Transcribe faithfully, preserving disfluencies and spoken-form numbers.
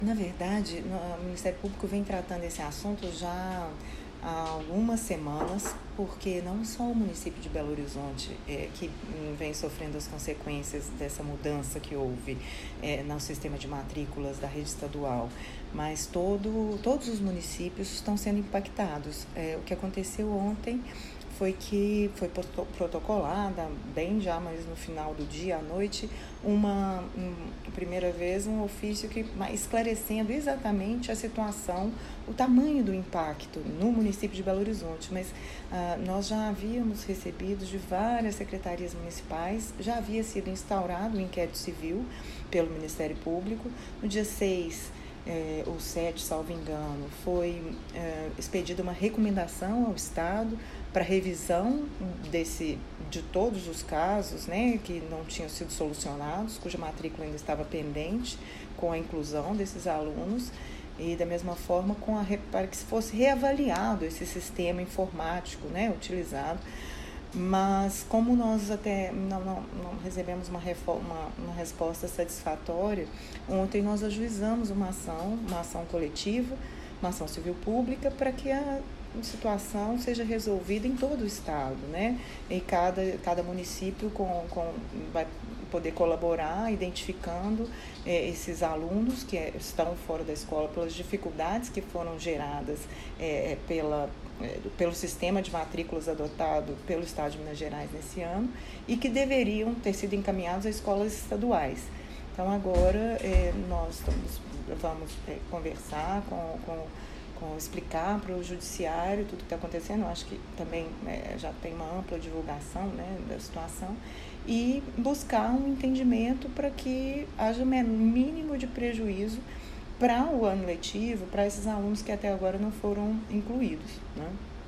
Na verdade, o Ministério Público vem tratando esse assunto já há algumas semanas, porque não só o município de Belo Horizonte é, que vem sofrendo as consequências dessa mudança que houve é, no sistema de matrículas da rede estadual, mas todo, todos os municípios estão sendo impactados. É, o que aconteceu ontem foi que foi protocolada, bem já, mas no final do dia, à noite, uma, um, primeira vez, um ofício que, esclarecendo exatamente a situação, o tamanho do impacto no município de Belo Horizonte. Mas ah, nós já havíamos recebido de várias secretarias municipais, já havia sido instaurado o inquérito civil pelo Ministério Público. No dia seis, É, ou sete, salvo engano, foi é, expedida uma recomendação ao Estado para revisão desse, de todos os casos, né, que não tinham sido solucionados, cuja matrícula ainda estava pendente, com a inclusão desses alunos, e da mesma forma com a, para que fosse reavaliado esse sistema informático, né, utilizado. Mas como nós até não, não, não recebemos uma, reforma, uma resposta satisfatória, ontem nós ajuizamos uma ação, uma ação coletiva, uma ação civil pública, para que a situação seja resolvida em todo o estado, né? E cada, cada município com, com, vai poder colaborar, identificando eh, esses alunos que é, estão fora da escola pelas dificuldades que foram geradas eh, pela pelo sistema de matrículas adotado pelo Estado de Minas Gerais nesse ano e que deveriam ter sido encaminhados a escolas estaduais. Então, agora é, nós estamos, vamos é, conversar, com, com, com, explicar para o judiciário tudo que está acontecendo. Eu acho que também é, já tem uma ampla divulgação, né, da situação, e buscar um entendimento para que haja o mínimo de prejuízo para o ano letivo, para esses alunos que até agora não foram incluídos, né?